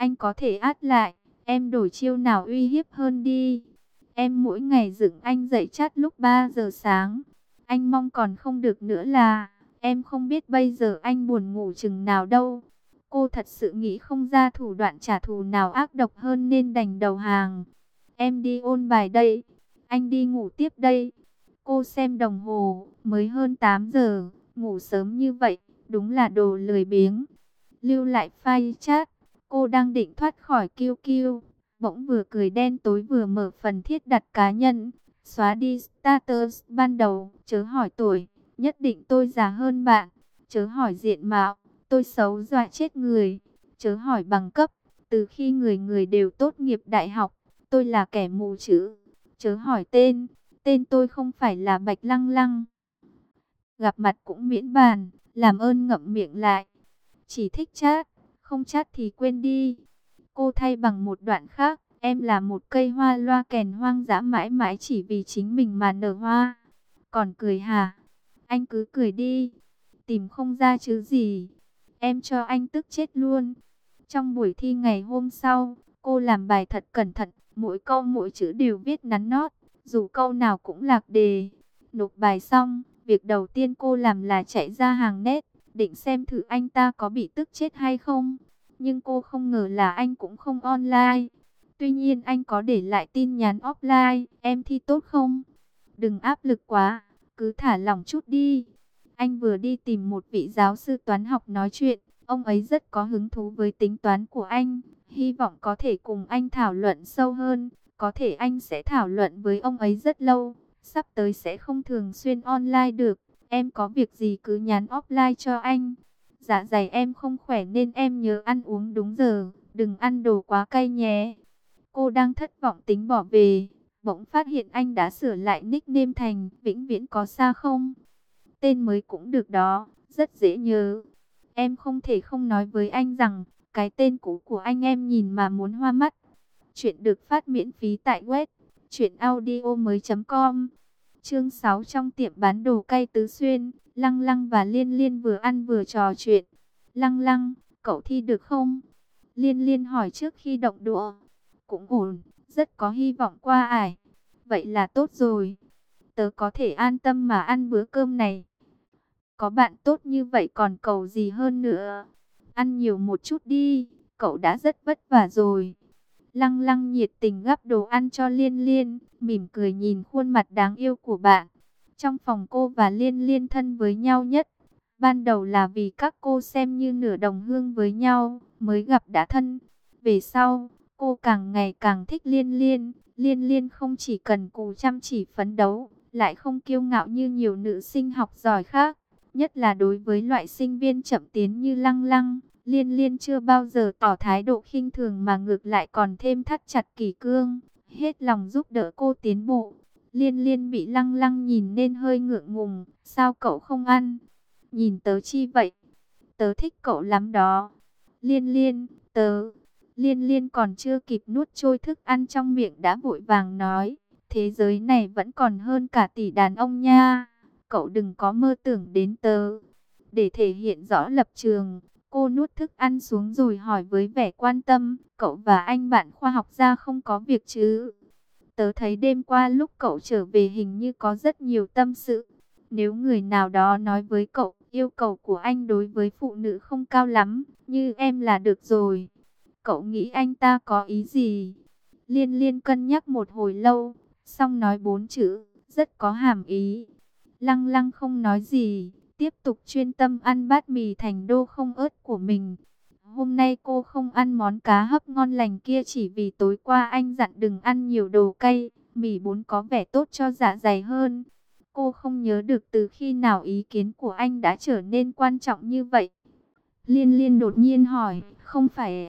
anh có thể át lại. Em đổi chiêu nào uy hiếp hơn đi. Em mỗi ngày dựng anh dậy chát lúc ba giờ sáng. Anh mong còn không được nữa là, em không biết bây giờ anh buồn ngủ chừng nào đâu. Cô thật sự nghĩ không ra thủ đoạn trả thù nào ác độc hơn nên đành đầu hàng. Em đi ôn bài đây, anh đi ngủ tiếp đây. Cô xem đồng hồ, mới hơn tám giờ, ngủ sớm như vậy, đúng là đồ lười biếng. Lưu lại file chat, cô đang định thoát khỏi kiu kiu, bỗng vừa cười đen tối vừa mở phần thiết đặt cá nhân, xóa đi status ban đầu, chớ hỏi tuổi, nhất định tôi già hơn bạn, chớ hỏi diện mạo, tôi xấu dọa chết người, chớ hỏi bằng cấp, từ khi người người đều tốt nghiệp đại học, tôi là kẻ mù chữ, chớ hỏi tên, tên tôi không phải là Bạch Lăng Lăng. Gặp mặt cũng miễn bàn, làm ơn ngậm miệng lại. Chỉ thích chat, không chat thì quên đi. Cô thay bằng một đoạn khác, em là một cây hoa loa kèn hoang dã mãi mãi chỉ vì chính mình mà nở hoa. Còn cười hả? Anh cứ cười đi. Tìm không ra chứ gì. Em cho anh tức chết luôn. Trong buổi thi ngày hôm sau, cô làm bài thật cẩn thận, mỗi câu mỗi chữ đều viết nắn nót, dù câu nào cũng lạc đề. Nộp bài xong, việc đầu tiên cô làm là chạy ra hàng nét, định xem thử anh ta có bị tức chết hay không. Nhưng cô không ngờ là anh cũng không online. Tuy nhiên anh có để lại tin nhắn offline, em thi tốt không? Đừng áp lực quá, cứ thả lỏng chút đi. Anh vừa đi tìm một vị giáo sư toán học nói chuyện, ông ấy rất có hứng thú với tính toán của anh, hy vọng có thể cùng anh thảo luận sâu hơn, có thể anh sẽ thảo luận với ông ấy rất lâu, sắp tới sẽ không thường xuyên online được, em có việc gì cứ nhắn offline cho anh. Dạ dày em không khỏe nên em nhớ ăn uống đúng giờ, đừng ăn đồ quá cay nhé. Cô đang thất vọng tính bỏ về, bỗng phát hiện anh đã sửa lại nickname thành Vĩnh Viễn có xa không? Tên mới cũng được đó, rất dễ nhớ. Em không thể không nói với anh rằng, cái tên cũ của anh em nhìn mà muốn hoa mắt. Chuyện được phát miễn phí tại web truyện audio mới chấm com. Chương sáu trong tiệm bán đồ cay Tứ Xuyên, Lăng Lăng và Liên Liên vừa ăn vừa trò chuyện. Lăng Lăng, cậu thi được không? Liên Liên hỏi trước khi động đũa. Cũng ổn, rất có hy vọng qua ải. Vậy là tốt rồi. Tớ có thể an tâm mà ăn bữa cơm này. Có bạn tốt như vậy còn cầu gì hơn nữa. Ăn nhiều một chút đi, cậu đã rất vất vả rồi. Lăng Lăng nhiệt tình gắp đồ ăn cho Liên Liên, mỉm cười nhìn khuôn mặt đáng yêu của bạn. Trong phòng cô và Liên Liên thân với nhau nhất. Ban đầu là vì các cô xem như nửa đồng hương với nhau, mới gặp đã thân. Về sau, cô càng ngày càng thích Liên Liên. Liên Liên không chỉ cần cù chăm chỉ phấn đấu, lại không kiêu ngạo như nhiều nữ sinh học giỏi khác. Nhất là đối với loại sinh viên chậm tiến như Lăng Lăng, Liên Liên chưa bao giờ tỏ thái độ khinh thường mà ngược lại còn thêm thắt chặt kỷ cương, hết lòng giúp đỡ cô tiến bộ. Liên Liên bị Lăng Lăng nhìn nên hơi ngượng ngùng, sao cậu không ăn? Nhìn tớ chi vậy? Tớ thích cậu lắm đó. Liên Liên, tớ... Liên Liên còn chưa kịp nuốt trôi thức ăn trong miệng đã vội vàng nói, thế giới này vẫn còn hơn cả tỷ đàn ông nha. Cậu đừng có mơ tưởng đến tớ. Để thể hiện rõ lập trường, cô nuốt thức ăn xuống rồi hỏi với vẻ quan tâm, cậu và anh bạn khoa học gia không có việc chứ? Tớ thấy đêm qua lúc cậu trở về hình như có rất nhiều tâm sự. Nếu người nào đó nói với cậu, yêu cầu của anh đối với phụ nữ không cao lắm, như em là được rồi. Cậu nghĩ anh ta có ý gì? Liên Liên cân nhắc một hồi lâu, xong nói bốn chữ, rất có hàm ý. Lăng Lăng không nói gì, tiếp tục chuyên tâm ăn bát mì thành đô không ớt của mình. Hôm nay cô không ăn món cá hấp ngon lành kia chỉ vì tối qua anh dặn đừng ăn nhiều đồ cay, mì bún có vẻ tốt cho dạ dày hơn. Cô không nhớ được từ khi nào ý kiến của anh đã trở nên quan trọng như vậy. Liên Liên đột nhiên hỏi, không phải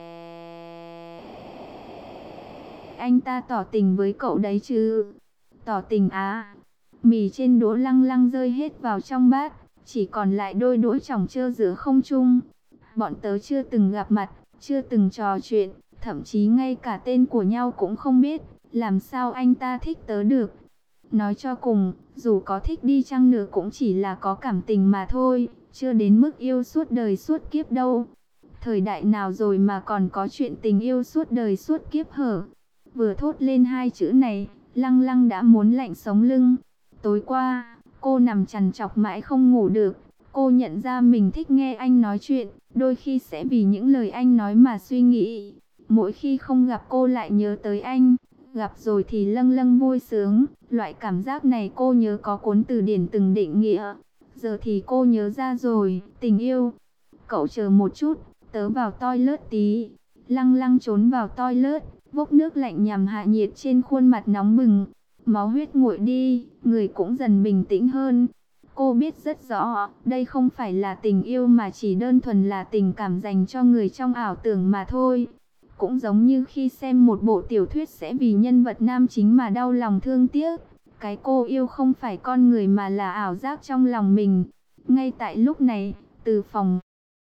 anh ta tỏ tình với cậu đấy chứ? Tỏ tình à? Mì trên đũa Lăng Lăng rơi hết vào trong bát, chỉ còn lại đôi đũa chỏng trơ giữa không trung. Bọn tớ chưa từng gặp mặt, chưa từng trò chuyện, thậm chí ngay cả tên của nhau cũng không biết, làm sao anh ta thích tớ được? Nói cho cùng, dù có thích đi chăng nữa cũng chỉ là có cảm tình mà thôi, chưa đến mức yêu suốt đời suốt kiếp đâu. Thời đại nào rồi mà còn có chuyện tình yêu suốt đời suốt kiếp hở. Vừa thốt lên hai chữ này, Lăng Lăng đã muốn lạnh sống lưng. Tối qua, cô nằm trằn trọc mãi không ngủ được. Cô nhận ra mình thích nghe anh nói chuyện, đôi khi sẽ vì những lời anh nói mà suy nghĩ. Mỗi khi không gặp cô lại nhớ tới anh, gặp rồi thì lâng lâng vui sướng. Loại cảm giác này cô nhớ có cuốn từ điển từng định nghĩa. Giờ thì cô nhớ ra rồi, tình yêu. Cậu chờ một chút, tớ vào toilet tí. Lăng Lăng trốn vào toilet, vốc nước lạnh nhằm hạ nhiệt trên khuôn mặt nóng bừng. Máu huyết nguội đi, người cũng dần bình tĩnh hơn. Cô biết rất rõ, đây không phải là tình yêu mà chỉ đơn thuần là tình cảm dành cho người trong ảo tưởng mà thôi. Cũng giống như khi xem một bộ tiểu thuyết sẽ vì nhân vật nam chính mà đau lòng thương tiếc. Cái cô yêu không phải con người mà là ảo giác trong lòng mình. Ngay tại lúc này, từ phòng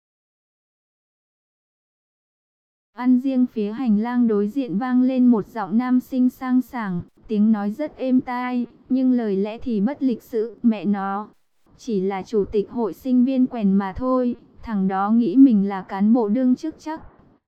ăn riêng phía hành lang đối diện vang lên một giọng nam sinh sang sảng, tiếng nói rất êm tai, nhưng lời lẽ thì bất lịch sự. Mẹ nó, chỉ là chủ tịch hội sinh viên quèn mà thôi, thằng đó nghĩ mình là cán bộ đương chức chắc.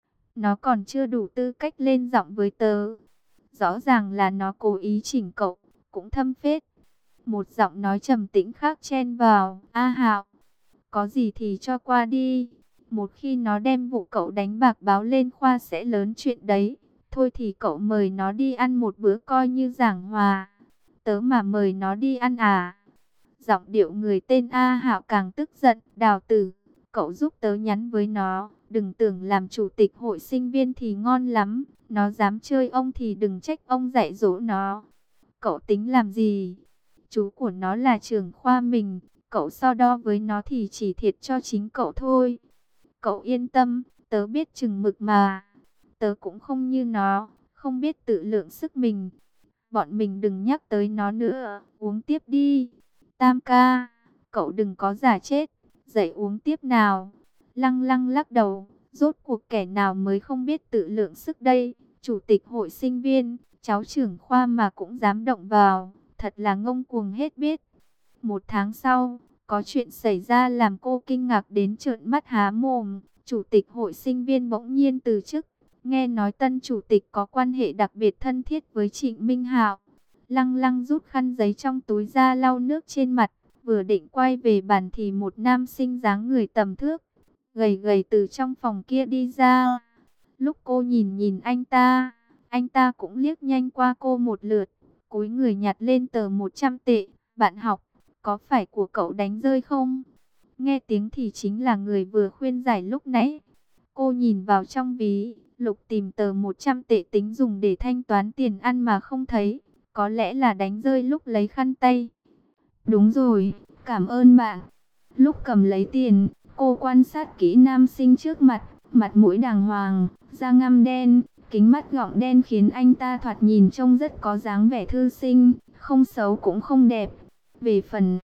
Nó còn chưa đủ tư cách lên giọng với tớ. Rõ ràng là nó cố ý chỉnh cậu, cũng thâm phết. Một giọng nói trầm tĩnh khác chen vào, A Hạo, có gì thì cho qua đi. Một khi nó đem vụ cậu đánh bạc báo lên khoa sẽ lớn chuyện đấy. Thôi thì cậu mời nó đi ăn một bữa coi như giảng hòa. Tớ mà mời nó đi ăn à? Giọng điệu người tên A Hạo càng tức giận. Đào Tử, cậu giúp tớ nhắn với nó. Đừng tưởng làm chủ tịch hội sinh viên thì ngon lắm. Nó dám chơi ông thì đừng trách ông dạy dỗ nó. Cậu tính làm gì? Chú của nó là trưởng khoa mình. Cậu so đo với nó thì chỉ thiệt cho chính cậu thôi. Cậu yên tâm, tớ biết chừng mực mà. Tớ cũng không như nó, không biết tự lượng sức mình. Bọn mình đừng nhắc tới nó nữa, uống tiếp đi. Tam ca, cậu đừng có giả chết, dậy uống tiếp nào. Lăng Lăng lắc đầu, rốt cuộc kẻ nào mới không biết tự lượng sức đây. Chủ tịch hội sinh viên, cháu trưởng khoa mà cũng dám động vào, thật là ngông cuồng hết biết. Một tháng sau, có chuyện xảy ra làm cô kinh ngạc đến trợn mắt há mồm. Chủ tịch hội sinh viên bỗng nhiên từ chức. Nghe nói tân chủ tịch có quan hệ đặc biệt thân thiết với Trịnh Minh Hạo. Lăng Lăng rút khăn giấy trong túi ra lau nước trên mặt. Vừa định quay về bàn thì một nam sinh dáng người tầm thước, gầy gầy từ trong phòng kia đi ra. Lúc cô nhìn nhìn anh ta, anh ta cũng liếc nhanh qua cô một lượt. Cúi người nhặt lên tờ một trăm tệ. Bạn học, có phải của cậu đánh rơi không? Nghe tiếng thì chính là người vừa khuyên giải lúc nãy. Cô nhìn vào trong ví, lục tìm tờ một trăm tệ tính dùng để thanh toán tiền ăn mà không thấy. Có lẽ là đánh rơi lúc lấy khăn tay. Đúng rồi, cảm ơn bạn. Lúc cầm lấy tiền, cô quan sát kỹ nam sinh trước mặt. Mặt mũi đàng hoàng, da ngăm đen, kính mắt gọng đen khiến anh ta thoạt nhìn trông rất có dáng vẻ thư sinh, không xấu cũng không đẹp. Về phần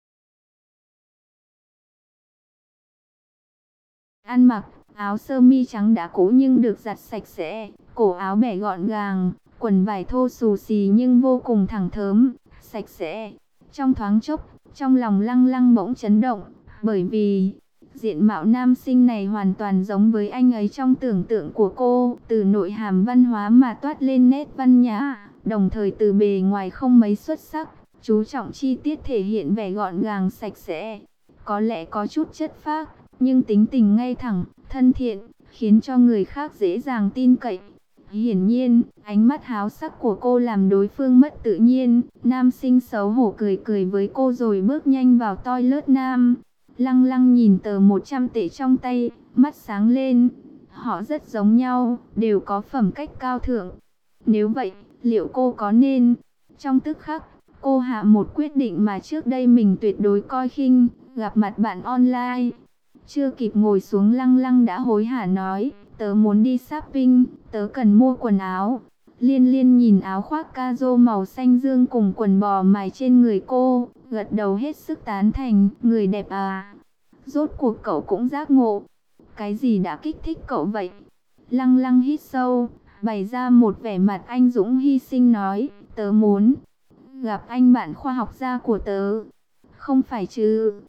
ăn mặc, áo sơ mi trắng đã cũ nhưng được giặt sạch sẽ, cổ áo bẻ gọn gàng, quần vải thô xù xì nhưng vô cùng thẳng thớm, sạch sẽ. Trong thoáng chốc, trong lòng Lăng Lăng bỗng chấn động, bởi vì diện mạo nam sinh này hoàn toàn giống với anh ấy trong tưởng tượng của cô, từ nội hàm văn hóa mà toát lên nét văn nhã, đồng thời từ bề ngoài không mấy xuất sắc, chú trọng chi tiết thể hiện vẻ gọn gàng sạch sẽ, có lẽ có chút chất phác, nhưng tính tình ngay thẳng, thân thiện, khiến cho người khác dễ dàng tin cậy. Hiển nhiên, ánh mắt háo sắc của cô làm đối phương mất tự nhiên. Nam sinh xấu hổ cười cười với cô rồi bước nhanh vào toilet nam. Lăng Lăng nhìn tờ một trăm tệ trong tay, mắt sáng lên. Họ rất giống nhau, đều có phẩm cách cao thượng. Nếu vậy, liệu cô có nên? Trong tức khắc, cô hạ một quyết định mà trước đây mình tuyệt đối coi khinh, gặp mặt bạn online. Chưa kịp ngồi xuống Lăng Lăng đã hối hả nói, tớ muốn đi shopping, tớ cần mua quần áo. Liên Liên nhìn áo khoác caro màu xanh dương cùng quần bò mài trên người cô, gật đầu hết sức tán thành, người đẹp à. Rốt cuộc cậu cũng giác ngộ, cái gì đã kích thích cậu vậy? Lăng Lăng hít sâu, bày ra một vẻ mặt anh dũng hy sinh nói, tớ muốn gặp anh bạn khoa học gia của tớ. Không phải chứ?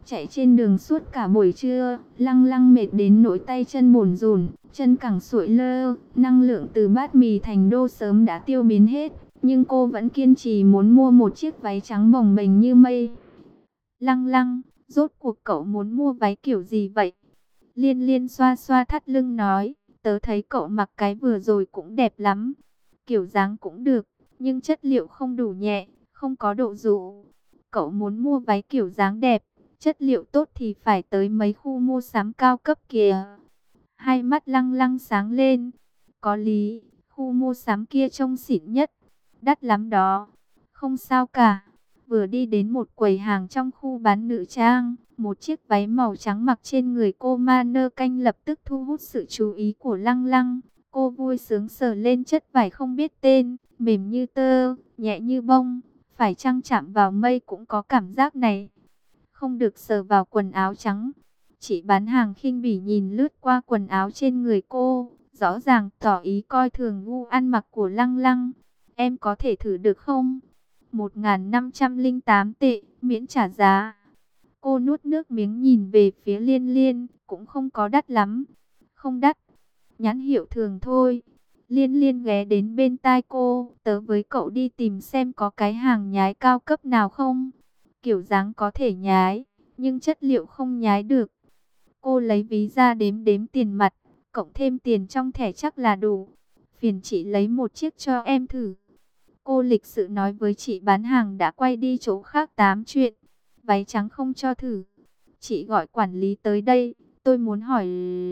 Chạy trên đường suốt cả buổi trưa, Lăng Lăng mệt đến nỗi tay chân bủn rủn, chân cẳng sụi lơ, năng lượng từ bát mì thành đô sớm đã tiêu biến hết, nhưng cô vẫn kiên trì muốn mua một chiếc váy trắng bồng bềnh như mây. Lăng Lăng, rốt cuộc cậu muốn mua váy kiểu gì vậy? Liên Liên xoa xoa thắt lưng nói, tớ thấy cậu mặc cái vừa rồi cũng đẹp lắm, kiểu dáng cũng được, nhưng chất liệu không đủ nhẹ, không có độ dụ. Cậu muốn mua váy kiểu dáng đẹp, chất liệu tốt thì phải tới mấy khu mua sắm cao cấp kìa. Hai mắt Lăng Lăng sáng lên. Có lý, khu mua sắm kia trông xịn nhất. Đắt lắm đó. Không sao cả. Vừa đi đến một quầy hàng trong khu bán nữ trang, một chiếc váy màu trắng mặc trên người cô manơ canh lập tức thu hút sự chú ý của Lăng Lăng. Cô vui sướng sờ lên chất vải không biết tên, mềm như tơ, nhẹ như bông. Phải chăng chạm vào mây cũng có cảm giác này. Không được sờ vào quần áo trắng. Chị bán hàng khinh bỉ nhìn lướt qua quần áo trên người cô, rõ ràng tỏ ý coi thường gu ăn mặc của Lăng Lăng. Em có thể thử được không? một nghìn năm trăm lẻ tám tệ, miễn trả giá. Cô nuốt nước miếng nhìn về phía Liên Liên, cũng không có đắt lắm. Không đắt, nhãn hiệu thường thôi. Liên Liên ghé đến bên tai cô, tớ với cậu đi tìm xem có cái hàng nhái cao cấp nào không. Kiểu dáng có thể nhái, nhưng chất liệu không nhái được. Cô lấy ví ra đếm đếm tiền mặt, cộng thêm tiền trong thẻ chắc là đủ. Phiền chị lấy một chiếc cho em thử. Cô lịch sự nói với chị bán hàng đã quay đi chỗ khác tám chuyện. Váy trắng không cho thử. Chị gọi quản lý tới đây, tôi muốn hỏi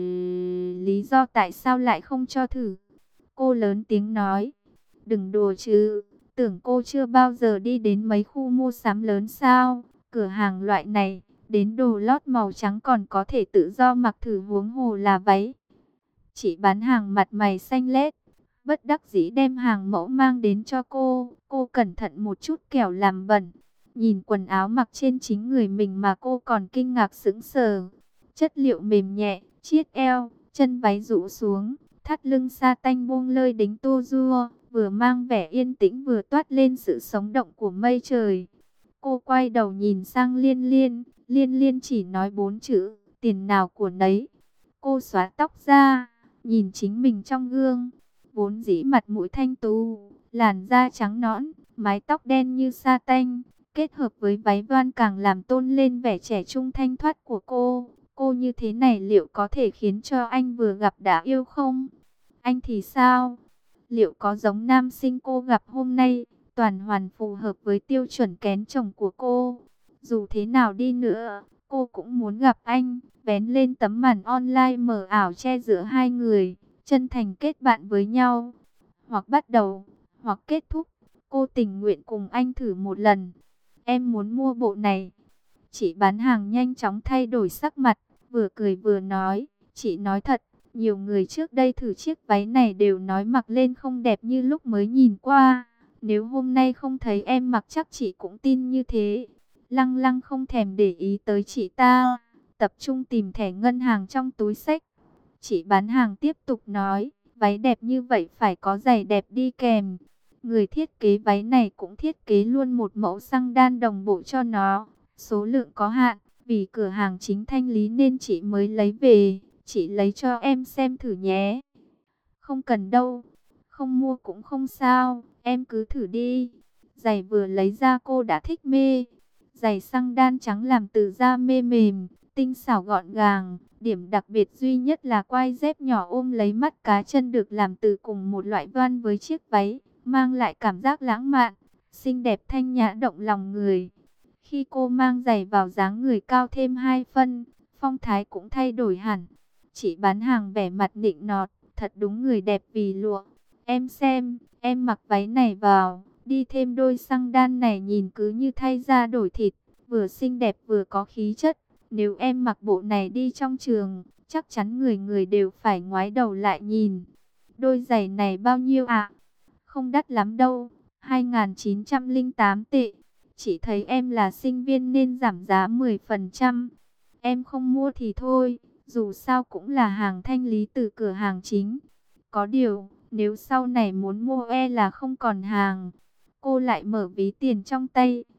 lý do tại sao lại không cho thử. Cô lớn tiếng nói, đừng đùa chứ, tưởng cô chưa bao giờ đi đến mấy khu mua sắm lớn sao, cửa hàng loại này, đến đồ lót màu trắng còn có thể tự do mặc thử huống hồ là váy. Chị bán hàng mặt mày xanh lét, bất đắc dĩ đem hàng mẫu mang đến cho cô, cô cẩn thận một chút kẻo làm bẩn. Nhìn quần áo mặc trên chính người mình mà cô còn kinh ngạc sững sờ. Chất liệu mềm nhẹ, chiết eo, chân váy rũ xuống, thắt lưng sa tanh buông lơi đính tô rua, vừa mang vẻ yên tĩnh vừa toát lên sự sống động của mây trời. Cô quay đầu nhìn sang Liên Liên, Liên Liên chỉ nói bốn chữ, tiền nào của nấy. Cô xóa tóc ra, nhìn chính mình trong gương, vốn dĩ mặt mũi thanh tú, làn da trắng nõn, mái tóc đen như sa tanh, kết hợp với váy voan càng làm tôn lên vẻ trẻ trung thanh thoát của cô. Cô như thế này liệu có thể khiến cho anh vừa gặp đã yêu không? Anh thì sao? Liệu có giống nam sinh cô gặp hôm nay, toàn hoàn phù hợp với tiêu chuẩn kén chồng của cô? Dù thế nào đi nữa, cô cũng muốn gặp anh, vén lên tấm màn online mờ ảo che giữa hai người, chân thành kết bạn với nhau. Hoặc bắt đầu, hoặc kết thúc, cô tình nguyện cùng anh thử một lần. Em muốn mua bộ này. Chị bán hàng nhanh chóng thay đổi sắc mặt, vừa cười vừa nói, chị nói thật, nhiều người trước đây thử chiếc váy này đều nói mặc lên không đẹp như lúc mới nhìn qua. Nếu hôm nay không thấy em mặc chắc chị cũng tin như thế. Lăng Lăng không thèm để ý tới chị ta, tập trung tìm thẻ ngân hàng trong túi xách. Chị bán hàng tiếp tục nói, váy đẹp như vậy phải có giày đẹp đi kèm. Người thiết kế váy này cũng thiết kế luôn một mẫu xăng đan đồng bộ cho nó. Số lượng có hạn, vì cửa hàng chính thanh lý nên chị mới lấy về. Chị lấy cho em xem thử nhé. Không cần đâu, không mua cũng không sao, em cứ thử đi. Giày vừa lấy ra cô đã thích mê. Giày xăng đan trắng làm từ da mê mềm, tinh xảo gọn gàng. Điểm đặc biệt duy nhất là quai dép nhỏ ôm lấy mắt cá chân được làm từ cùng một loại voan với chiếc váy, mang lại cảm giác lãng mạn, xinh đẹp thanh nhã động lòng người. Khi cô mang giày vào dáng người cao thêm hai phân, phong thái cũng thay đổi hẳn. Chị bán hàng vẻ mặt nịnh nọt, thật đúng người đẹp vì lụa. Em xem, em mặc váy này vào, đi thêm đôi xăng đan này nhìn cứ như thay da đổi thịt, vừa xinh đẹp vừa có khí chất. Nếu em mặc bộ này đi trong trường, chắc chắn người người đều phải ngoái đầu lại nhìn. Đôi giày này bao nhiêu ạ? Không đắt lắm đâu, hai nghìn chín trăm lẻ tám tệ. Chỉ thấy em là sinh viên nên giảm giá mười phần trăm. Em không mua thì thôi, dù sao cũng là hàng thanh lý từ cửa hàng chính. Có điều, nếu sau này muốn mua e là không còn hàng. Cô lại mở ví tiền trong tay,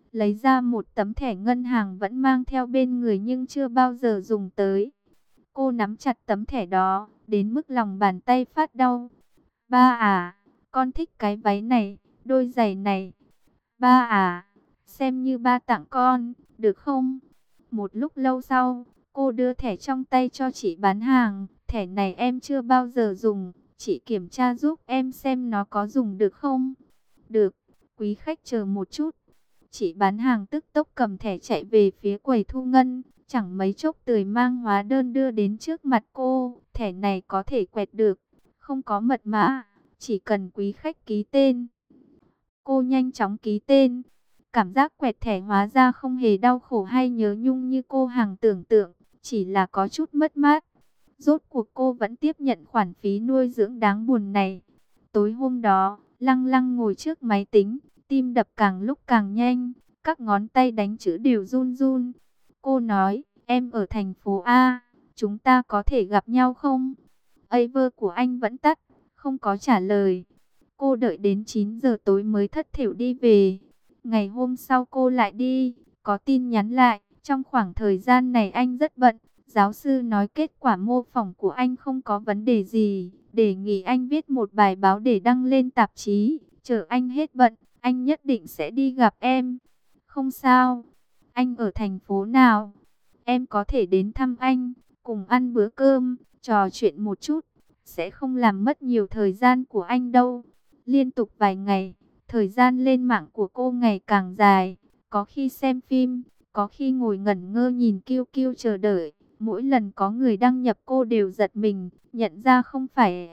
lấy ra một tấm thẻ ngân hàng vẫn mang theo bên người nhưng chưa bao giờ dùng tới. Cô nắm chặt tấm thẻ đó, đến mức lòng bàn tay phát đau. Ba à, con thích cái váy này, đôi giày này. Ba à, xem như ba tặng con, được không? Một lúc lâu sau, cô đưa thẻ trong tay cho chị bán hàng. Thẻ này em chưa bao giờ dùng, chị kiểm tra giúp em xem nó có dùng được không? Được, quý khách chờ một chút. Chị bán hàng tức tốc cầm thẻ chạy về phía quầy thu ngân. Chẳng mấy chốc tươi mang hóa đơn đưa đến trước mặt cô. Thẻ này có thể quẹt được, không có mật mã, chỉ cần quý khách ký tên. Cô nhanh chóng ký tên. Cảm giác quẹt thẻ hóa ra không hề đau khổ hay nhớ nhung như cô hàng tưởng tượng, chỉ là có chút mất mát. Rốt cuộc cô vẫn tiếp nhận khoản phí nuôi dưỡng đáng buồn này. Tối hôm đó, Lăng Lăng ngồi trước máy tính, tim đập càng lúc càng nhanh, các ngón tay đánh chữ đều run run. Cô nói, em ở thành phố A, chúng ta có thể gặp nhau không? Aver của anh vẫn tắt, không có trả lời. Cô đợi đến chín giờ tối mới thất thểu đi về. Ngày hôm sau cô lại đi, có tin nhắn lại. Trong khoảng thời gian này anh rất bận. Giáo sư nói kết quả mô phỏng của anh không có vấn đề gì. Đề nghị anh viết một bài báo để đăng lên tạp chí. Chờ anh hết bận, anh nhất định sẽ đi gặp em. Không sao. Anh ở thành phố nào? Em có thể đến thăm anh, cùng ăn bữa cơm, trò chuyện một chút. Sẽ không làm mất nhiều thời gian của anh đâu. Liên tục vài ngày, thời gian lên mạng của cô ngày càng dài. Có khi xem phim, có khi ngồi ngẩn ngơ nhìn kiu kiu chờ đợi. Mỗi lần có người đăng nhập cô đều giật mình, nhận ra không phải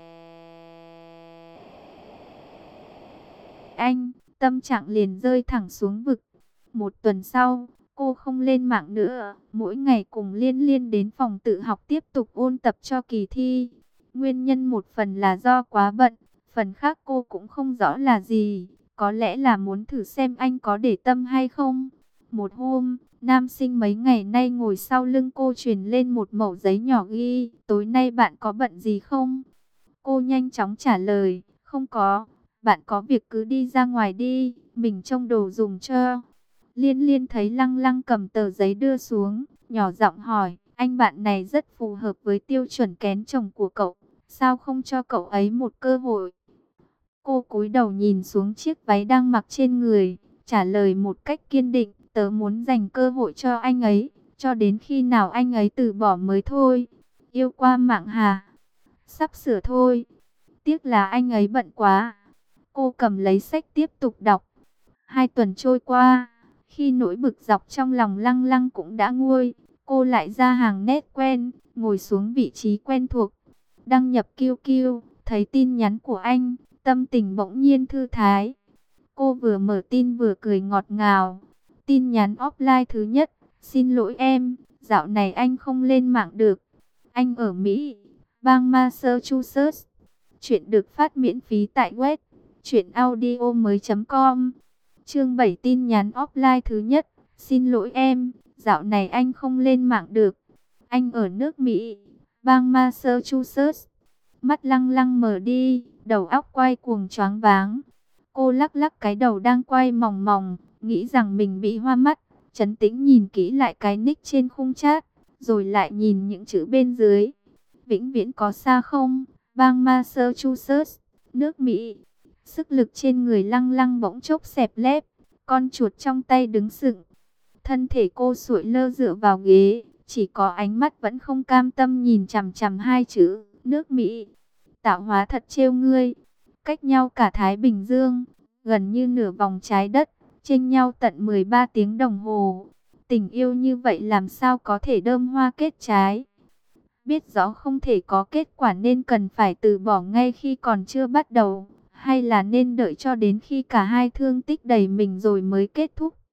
anh, tâm trạng liền rơi thẳng xuống vực. Một tuần sau, cô không lên mạng nữa, mỗi ngày cùng Liên Liên đến phòng tự học tiếp tục ôn tập cho kỳ thi. Nguyên nhân một phần là do quá bận, phần khác cô cũng không rõ là gì, có lẽ là muốn thử xem anh có để tâm hay không. Một hôm, nam sinh mấy ngày nay ngồi sau lưng cô truyền lên một mẩu giấy nhỏ ghi, tối nay bạn có bận gì không? Cô nhanh chóng trả lời, không có, bạn có việc cứ đi ra ngoài đi, mình trông đồ dùng cho. Liên Liên thấy Lăng Lăng cầm tờ giấy đưa xuống, nhỏ giọng hỏi, anh bạn này rất phù hợp với tiêu chuẩn kén chồng của cậu, sao không cho cậu ấy một cơ hội? Cô cúi đầu nhìn xuống chiếc váy đang mặc trên người, trả lời một cách kiên định, tớ muốn dành cơ hội cho anh ấy, cho đến khi nào anh ấy từ bỏ mới thôi. Yêu qua mạng hà? Sắp sửa thôi, tiếc là anh ấy bận quá. Cô cầm lấy sách tiếp tục đọc. Hai tuần trôi qua, khi nỗi bực dọc trong lòng Lăng Lăng cũng đã nguôi, cô lại ra hàng nét quen, ngồi xuống vị trí quen thuộc. Đăng nhập kiu kiu, thấy tin nhắn của anh, tâm tình bỗng nhiên thư thái. Cô vừa mở tin vừa cười ngọt ngào. Tin nhắn offline thứ nhất, xin lỗi em, dạo này anh không lên mạng được. Anh ở Mỹ, bang Massachusetts. Chuyện được phát miễn phí tại web truyện audio mới chấm com. Chương bảy, tin nhắn offline thứ nhất, xin lỗi em, dạo này anh không lên mạng được. Anh ở nước Mỹ, bang Massachusetts. Mắt Lăng Lăng mở đi, đầu óc quay cuồng choáng váng. Cô lắc lắc cái đầu đang quay mòng mòng, nghĩ rằng mình bị hoa mắt. Trấn tĩnh nhìn kỹ lại cái nick trên khung chat, rồi lại nhìn những chữ bên dưới. Vĩnh viễn có xa không? Bang Massachusetts, nước Mỹ. Sức lực trên người Lăng Lăng bỗng chốc xẹp lép, con chuột trong tay đứng sững. Thân thể cô sụi lơ dựa vào ghế, chỉ có ánh mắt vẫn không cam tâm nhìn chằm chằm hai chữ, nước Mỹ. Tạo hóa thật trêu ngươi, cách nhau cả Thái Bình Dương, gần như nửa vòng trái đất, chênh nhau tận mười ba tiếng đồng hồ. Tình yêu như vậy làm sao có thể đơm hoa kết trái? Biết rõ không thể có kết quả nên cần phải từ bỏ ngay khi còn chưa bắt đầu, hay là nên đợi cho đến khi cả hai thương tích đầy mình rồi mới kết thúc?